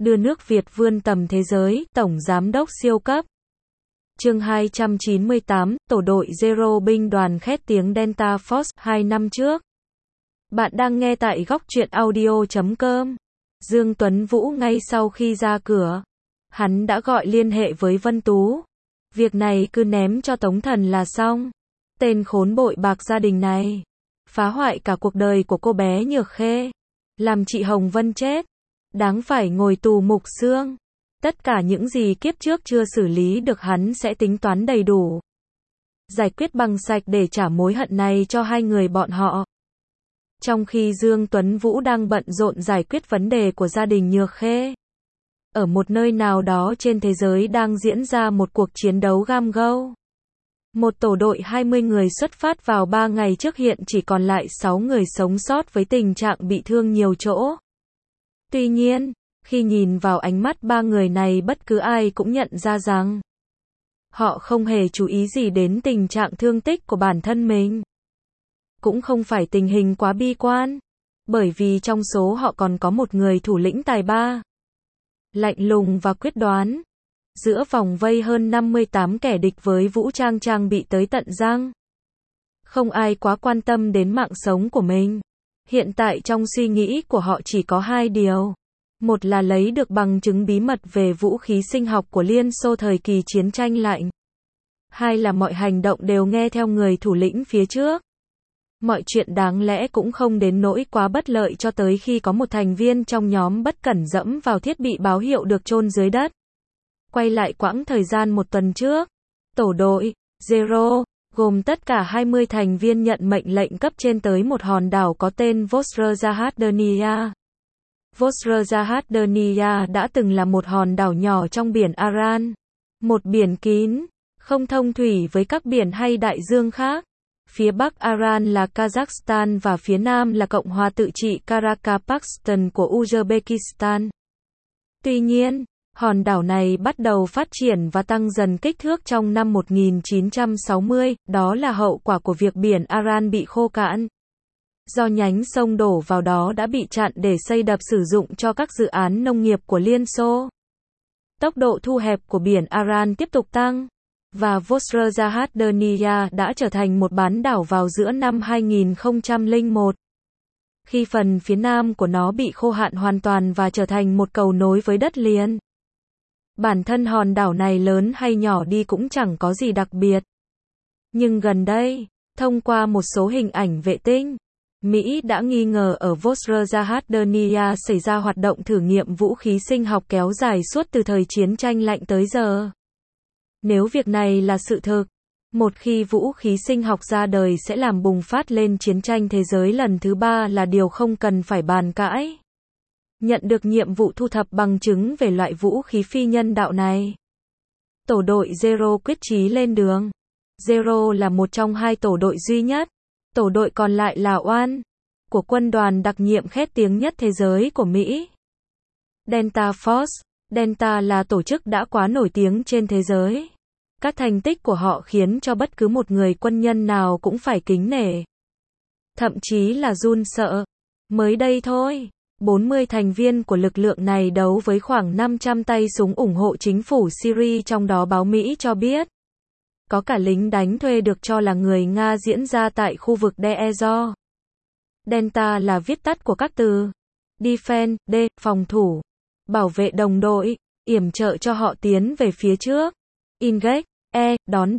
đưa nước Việt vươn tầm thế giới, Tổng Giám đốc siêu cấp. Chương 298, Tổ đội Zero binh đoàn khét tiếng Delta Force 2 năm trước. Bạn đang nghe tại góc truyện audio.com. Dương Tuấn Vũ ngay sau khi ra cửa, hắn đã gọi liên hệ với Vân Tú. Việc này cứ ném cho Tống Thần là xong. Tên khốn bội bạc gia đình này phá hoại cả cuộc đời của cô bé Nhược Khê, làm chị Hồng Vân chết, đáng phải ngồi tù mục xương. Tất cả những gì kiếp trước chưa xử lý được hắn sẽ tính toán đầy đủ, giải quyết bằng sạch để trả mối hận này cho hai người bọn họ. Trong khi Dương Tuấn Vũ đang bận rộn giải quyết vấn đề của gia đình Nhược Khê, ở một nơi nào đó trên thế giới đang diễn ra một cuộc chiến đấu gam go. Một tổ đội 20 người xuất phát vào 3 ngày trước hiện chỉ còn lại 6 người sống sót với tình trạng bị thương nhiều chỗ. Tuy nhiên, khi nhìn vào ánh mắt 3 người này, bất cứ ai cũng nhận ra rằng họ không hề chú ý gì đến tình trạng thương tích của bản thân mình. Cũng không phải tình hình quá bi quan, bởi vì trong số họ còn có một người thủ lĩnh tài ba, lạnh lùng và quyết đoán. Giữa vòng vây hơn 58 kẻ địch với vũ trang trang bị tới tận răng, không ai quá quan tâm đến mạng sống của mình. Hiện tại trong suy nghĩ của họ chỉ có hai điều. Một là lấy được bằng chứng bí mật về vũ khí sinh học của Liên Xô thời kỳ chiến tranh lạnh. Hai là mọi hành động đều nghe theo người thủ lĩnh phía trước. Mọi chuyện đáng lẽ cũng không đến nỗi quá bất lợi cho tới khi có một thành viên trong nhóm bất cẩn dẫm vào thiết bị báo hiệu được chôn dưới đất. Quay lại quãng thời gian một tuần trước, tổ đội Zero, gồm tất cả 20 thành viên nhận mệnh lệnh cấp trên tới một hòn đảo có tên Vostrozahadernia. Vostrozahadernia đã từng là một hòn đảo nhỏ trong biển Aran, một biển kín, không thông thủy với các biển hay đại dương khác. Phía bắc Aran là Kazakhstan và phía nam là Cộng hòa tự trị Karakalpakstan của Uzbekistan. Tuy nhiên, hòn đảo này bắt đầu phát triển và tăng dần kích thước trong năm 1960, đó là hậu quả của việc biển Aran bị khô cạn. Do nhánh sông đổ vào đó đã bị chặn để xây đập sử dụng cho các dự án nông nghiệp của Liên Xô. Tốc độ thu hẹp của biển Aran tiếp tục tăng, và Vostrozahadernia đã trở thành một bán đảo vào giữa năm 2001. Khi phần phía nam của nó bị khô hạn hoàn toàn và trở thành một cầu nối với đất liền. Bản thân hòn đảo này lớn hay nhỏ đi cũng chẳng có gì đặc biệt. Nhưng gần đây, thông qua một số hình ảnh vệ tinh, Mỹ đã nghi ngờ ở Vostrozahadernia xảy ra hoạt động thử nghiệm vũ khí sinh học kéo dài suốt từ thời chiến tranh lạnh tới giờ. Nếu việc này là sự thực, một khi vũ khí sinh học ra đời sẽ làm bùng phát lên chiến tranh thế giới lần thứ 3 là điều không cần phải bàn cãi. Nhận được nhiệm vụ thu thập bằng chứng về loại vũ khí phi nhân đạo này, tổ đội Zero quyết chí lên đường. Zero là một trong hai tổ đội duy nhất, tổ đội còn lại là One, của quân đoàn đặc nhiệm khét tiếng nhất thế giới của Mỹ. Delta Force. Delta là tổ chức đã quá nổi tiếng trên thế giới. Các thành tích của họ khiến cho bất cứ một người quân nhân nào cũng phải kính nể, thậm chí là run sợ. Mới đây thôi, 40 thành viên của lực lượng này đấu với khoảng 500 tay súng ủng hộ chính phủ Syria, trong đó báo Mỹ cho biết có cả lính đánh thuê được cho là người Nga diễn ra tại khu vực Deir. Delta là viết tắt của các từ Defend, D, phòng thủ, bảo vệ đồng đội, yểm trợ cho họ tiến về phía trước, Engage, E,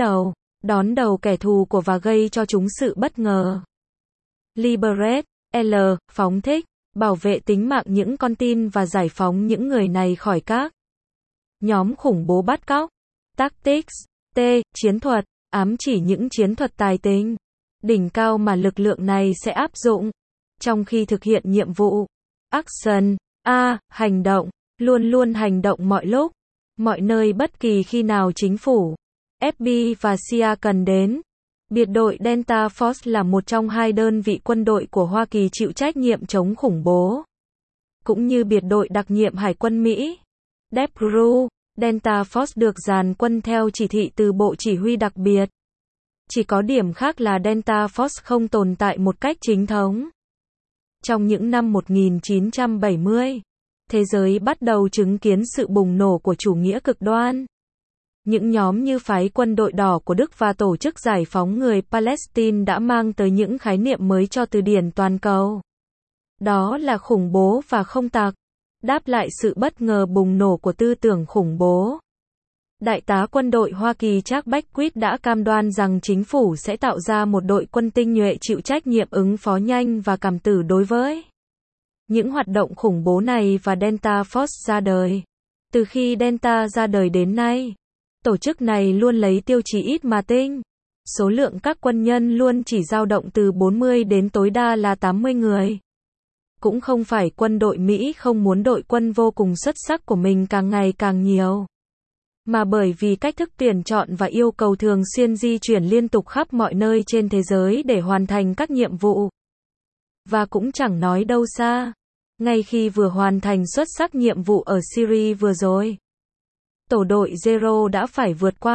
đón đầu kẻ thù của và gây cho chúng sự bất ngờ, Liberate, L, phóng thích, bảo vệ tính mạng những con tin và giải phóng những người này khỏi các nhóm khủng bố bắt cóc, Tactics, T, chiến thuật, ám chỉ những chiến thuật tài tình đỉnh cao mà lực lượng này sẽ áp dụng trong khi thực hiện nhiệm vụ. Action, A, hành động, luôn luôn hành động mọi lúc, mọi nơi bất kỳ khi nào chính phủ, FBI và CIA cần đến. Biệt đội Delta Force là một trong hai đơn vị quân đội của Hoa Kỳ chịu trách nhiệm chống khủng bố, cũng như biệt đội đặc nhiệm Hải quân Mỹ, DEPRU. Delta Force được dàn quân theo chỉ thị từ Bộ Chỉ huy đặc biệt. Chỉ có điểm khác là Delta Force không tồn tại một cách chính thống. Trong những năm 1970, thế giới bắt đầu chứng kiến sự bùng nổ của chủ nghĩa cực đoan. Những nhóm như phái quân đội đỏ của Đức và tổ chức giải phóng người Palestine đã mang tới những khái niệm mới cho từ điển toàn cầu. Đó là khủng bố và không tặc. Đáp lại sự bất ngờ bùng nổ của tư tưởng khủng bố, Đại tá quân đội Hoa Kỳ Chuck Beckwith đã cam đoan rằng chính phủ sẽ tạo ra một đội quân tinh nhuệ chịu trách nhiệm ứng phó nhanh và cảm tử đối với những hoạt động khủng bố này, và Delta Force ra đời. Từ khi Delta ra đời đến nay, tổ chức này luôn lấy tiêu chí ít mà tinh. Số lượng các quân nhân luôn chỉ dao động từ 40 đến tối đa là 80 người. Cũng không phải quân đội Mỹ không muốn đội quân vô cùng xuất sắc của mình càng ngày càng nhiều, mà bởi vì cách thức tuyển chọn và yêu cầu thường xuyên di chuyển liên tục khắp mọi nơi trên thế giới để hoàn thành các nhiệm vụ. Và cũng chẳng nói đâu xa, ngay khi vừa hoàn thành xuất sắc nhiệm vụ ở Syria vừa rồi, tổ đội Zero đã phải vượt qua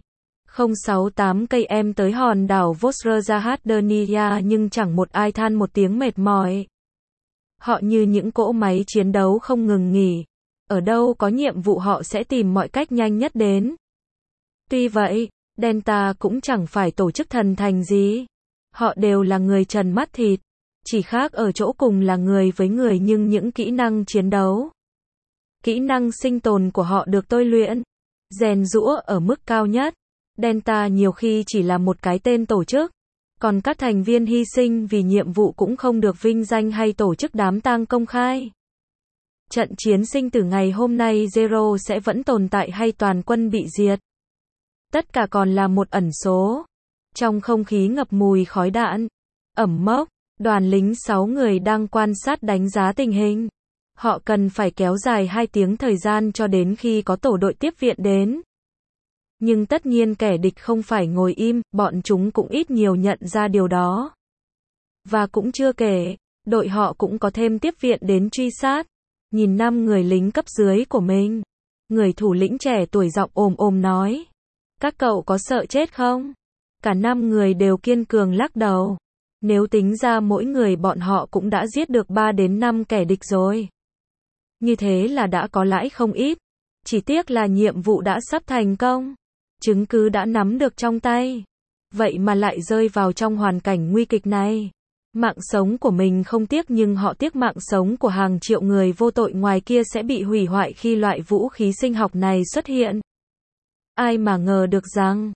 2,068 km tới hòn đảo Vosrezhadenia, nhưng chẳng một ai than một tiếng mệt mỏi. Họ như những cỗ máy chiến đấu không ngừng nghỉ. Ở đâu có nhiệm vụ họ sẽ tìm mọi cách nhanh nhất đến. Tuy vậy, Delta cũng chẳng phải tổ chức thần thành gì. Họ đều là người trần mắt thịt. Chỉ khác ở chỗ cùng là người với người, nhưng những kỹ năng chiến đấu, kỹ năng sinh tồn của họ được tôi luyện, rèn giũa ở mức cao nhất. Delta nhiều khi chỉ là một cái tên tổ chức, còn các thành viên hy sinh vì nhiệm vụ cũng không được vinh danh hay tổ chức đám tang công khai. Trận chiến sinh tử ngày hôm nay Zero sẽ vẫn tồn tại hay toàn quân bị diệt? Tất cả còn là một ẩn số. Trong không khí ngập mùi khói đạn, ẩm mốc, đoàn lính 6 người đang quan sát đánh giá tình hình. Họ cần phải kéo dài 2 tiếng thời gian cho đến khi có tổ đội tiếp viện đến. Nhưng tất nhiên kẻ địch không phải ngồi im, bọn chúng cũng ít nhiều nhận ra điều đó. Và cũng chưa kể, đội họ cũng có thêm tiếp viện đến truy sát. Nhìn 5 người lính cấp dưới của mình, người thủ lĩnh trẻ tuổi giọng ồm ồm nói: các cậu có sợ chết không? Cả 5 người đều kiên cường lắc đầu. Nếu tính ra mỗi người bọn họ cũng đã giết được 3 đến 5 kẻ địch rồi. Như thế là đã có lãi không ít. Chỉ tiếc là nhiệm vụ đã sắp thành công. Chứng cứ đã nắm được trong tay. Vậy mà lại rơi vào trong hoàn cảnh nguy kịch này. Mạng sống của mình không tiếc, nhưng họ tiếc mạng sống của hàng triệu người vô tội ngoài kia sẽ bị hủy hoại khi loại vũ khí sinh học này xuất hiện. Ai mà ngờ được rằng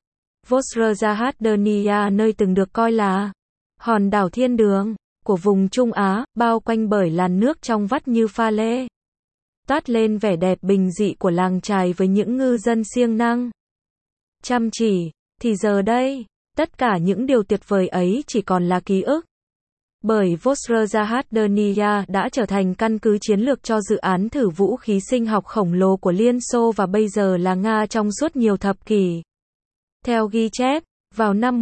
Vosrezhadenia, nơi từng được coi là hòn đảo thiên đường của vùng Trung Á, bao quanh bởi làn nước trong vắt như pha lê, toát lên vẻ đẹp bình dị của làng chài với những ngư dân siêng năng, chăm chỉ, thì giờ đây, tất cả những điều tuyệt vời ấy chỉ còn là ký ức. Bởi Vosrezhadenia đã trở thành căn cứ chiến lược cho dự án thử vũ khí sinh học khổng lồ của Liên Xô và bây giờ là Nga trong suốt nhiều thập kỷ. Theo ghi chép, vào năm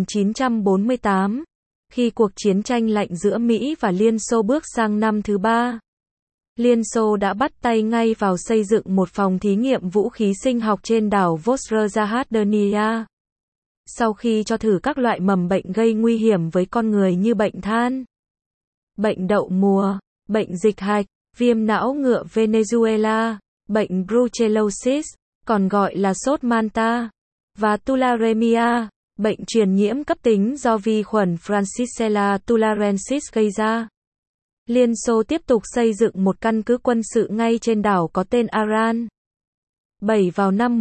1948, khi cuộc chiến tranh lạnh giữa Mỹ và Liên Xô bước sang năm thứ 3, Liên Xô đã bắt tay ngay vào xây dựng một phòng thí nghiệm vũ khí sinh học trên đảo Vosrezhadenia. Sau khi cho thử các loại mầm bệnh gây nguy hiểm với con người như bệnh than, bệnh đậu mùa, bệnh dịch hạch, viêm não ngựa Venezuela, bệnh brucellosis, còn gọi là sốt Manta, và tularemia, bệnh truyền nhiễm cấp tính do vi khuẩn Francisella tularensis gây ra, Liên Xô tiếp tục xây dựng một căn cứ quân sự ngay trên đảo có tên Aran. 7 vào năm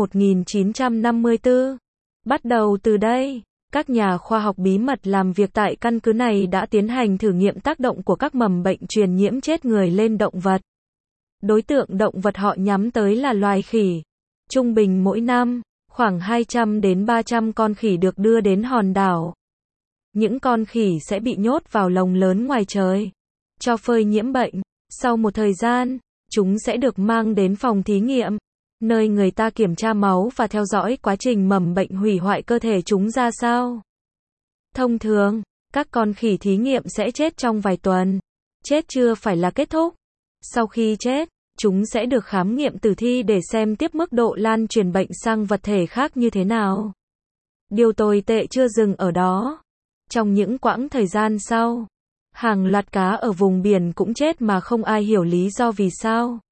1954. Bắt đầu từ đây, các nhà khoa học bí mật làm việc tại căn cứ này đã tiến hành thử nghiệm tác động của các mầm bệnh truyền nhiễm chết người lên động vật. Đối tượng động vật họ nhắm tới là loài khỉ. Trung bình mỗi năm, khoảng 200 đến 300 con khỉ được đưa đến hòn đảo. Những con khỉ sẽ bị nhốt vào lồng lớn ngoài trời, cho phơi nhiễm bệnh. Sau một thời gian, chúng sẽ được mang đến phòng thí nghiệm, nơi người ta kiểm tra máu và theo dõi quá trình mầm bệnh hủy hoại cơ thể chúng ra sao. Thông thường, các con khỉ thí nghiệm sẽ chết trong vài tuần. Chết chưa phải là kết thúc. Sau khi chết, chúng sẽ được khám nghiệm tử thi để xem tiếp mức độ lan truyền bệnh sang vật thể khác như thế nào. Điều tồi tệ chưa dừng ở đó. Trong những quãng thời gian sau, hàng loạt cá ở vùng biển cũng chết mà không ai hiểu lý do vì sao.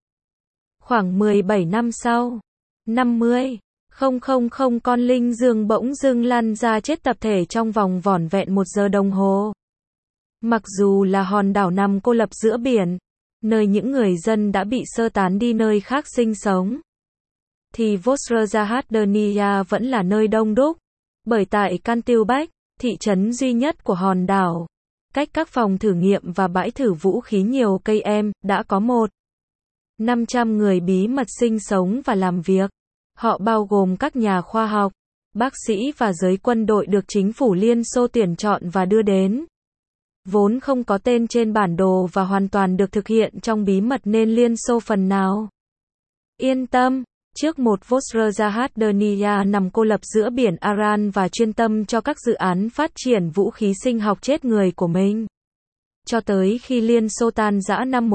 Khoảng 17 năm sau, 50,000 con linh dương bỗng dưng lăn ra chết tập thể trong vòng vỏn vẹn 1 giờ đồng hồ. Mặc dù là hòn đảo nằm cô lập giữa biển, nơi những người dân đã bị sơ tán đi nơi khác sinh sống, thì Vosrezhadenia vẫn là nơi đông đúc, bởi tại Cantilbach, thị trấn duy nhất của hòn đảo, cách các phòng thử nghiệm và bãi thử vũ khí nhiều cây em, đã có 500 người bí mật sinh sống và làm việc. Họ bao gồm các nhà khoa học, bác sĩ và giới quân đội được chính phủ Liên Xô tuyển chọn và đưa đến. Vốn không có tên trên bản đồ và hoàn toàn được thực hiện trong bí mật nên Liên Xô phần nào yên tâm. Trước một Vosrezhadenia nằm cô lập giữa biển Aran và chuyên tâm cho các dự án phát triển vũ khí sinh học chết người của mình. Cho tới khi Liên Xô tan rã năm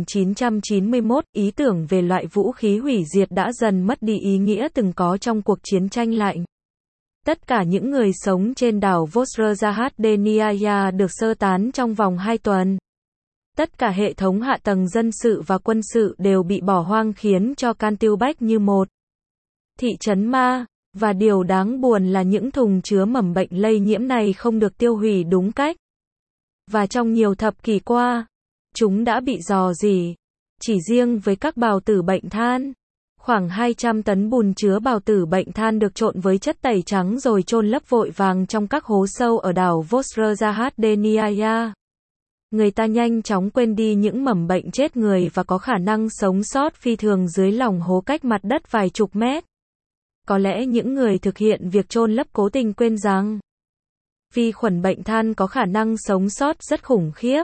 1991, ý tưởng về loại vũ khí hủy diệt đã dần mất đi ý nghĩa từng có trong cuộc chiến tranh lạnh. Tất cả những người sống trên đảo Vosrezhadenia được sơ tán trong vòng 2 tuần. Tất cả hệ thống hạ tầng dân sự và quân sự đều bị bỏ hoang khiến cho Cantilbach như một thị trấn ma, và điều đáng buồn là những thùng chứa mầm bệnh lây nhiễm này không được tiêu hủy đúng cách. Và trong nhiều thập kỷ qua, chúng đã bị rò rỉ. Chỉ riêng với các bào tử bệnh than, khoảng 200 tấn bùn chứa bào tử bệnh than được trộn với chất tẩy trắng rồi chôn lấp vội vàng trong các hố sâu ở đảo Vosrezhadenia. Người ta nhanh chóng quên đi những mầm bệnh chết người và có khả năng sống sót phi thường dưới lòng hố cách mặt đất vài chục mét. Có lẽ những người thực hiện việc chôn lấp cố tình quên rằng vi khuẩn bệnh than có khả năng sống sót rất khủng khiếp.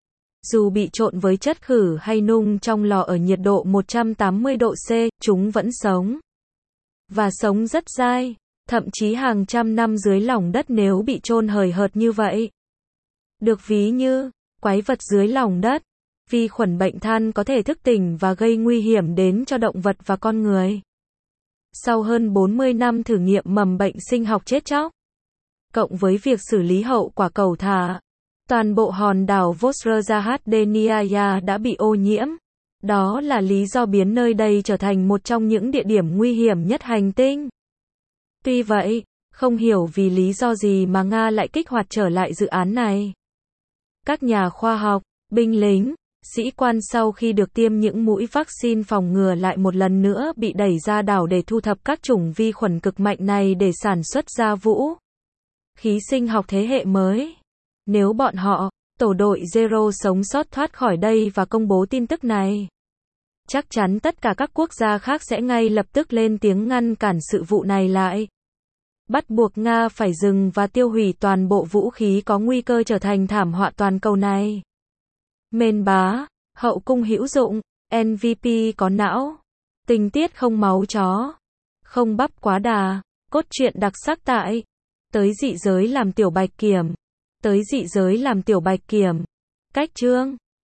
Dù bị trộn với chất khử hay nung trong lò ở nhiệt độ 180 độ C, chúng vẫn sống. Và sống rất dai, thậm chí hàng trăm năm dưới lòng đất nếu bị chôn hời hợt như vậy. Được ví như quái vật dưới lòng đất, vi khuẩn bệnh than có thể thức tỉnh và gây nguy hiểm đến cho động vật và con người. Sau hơn 40 năm thử nghiệm mầm bệnh sinh học chết chóc, cộng với việc xử lý hậu quả cầu thả, toàn bộ hòn đảo Vosrezhadenia đã bị ô nhiễm. Đó là lý do biến nơi đây trở thành một trong những địa điểm nguy hiểm nhất hành tinh. Tuy vậy, không hiểu vì lý do gì mà Nga lại kích hoạt trở lại dự án này. Các nhà khoa học, binh lính, sĩ quan sau khi được tiêm những mũi vaccine phòng ngừa lại một lần nữa bị đẩy ra đảo để thu thập các chủng vi khuẩn cực mạnh này để sản xuất ra vũ khí sinh học thế hệ mới. Nếu bọn họ, tổ đội Zero sống sót thoát khỏi đây và công bố tin tức này, chắc chắn tất cả các quốc gia khác sẽ ngay lập tức lên tiếng ngăn cản sự vụ này lại. Bắt buộc Nga phải dừng và tiêu hủy toàn bộ vũ khí có nguy cơ trở thành thảm họa toàn cầu này. Mên bá, hậu cung hữu dụng, MVP có não, tình tiết không máu chó, không bắp quá đà, cốt truyện đặc sắc tại Tới dị giới làm tiểu bạch kiểm. Tới dị giới làm tiểu bạch kiểm. Cách chương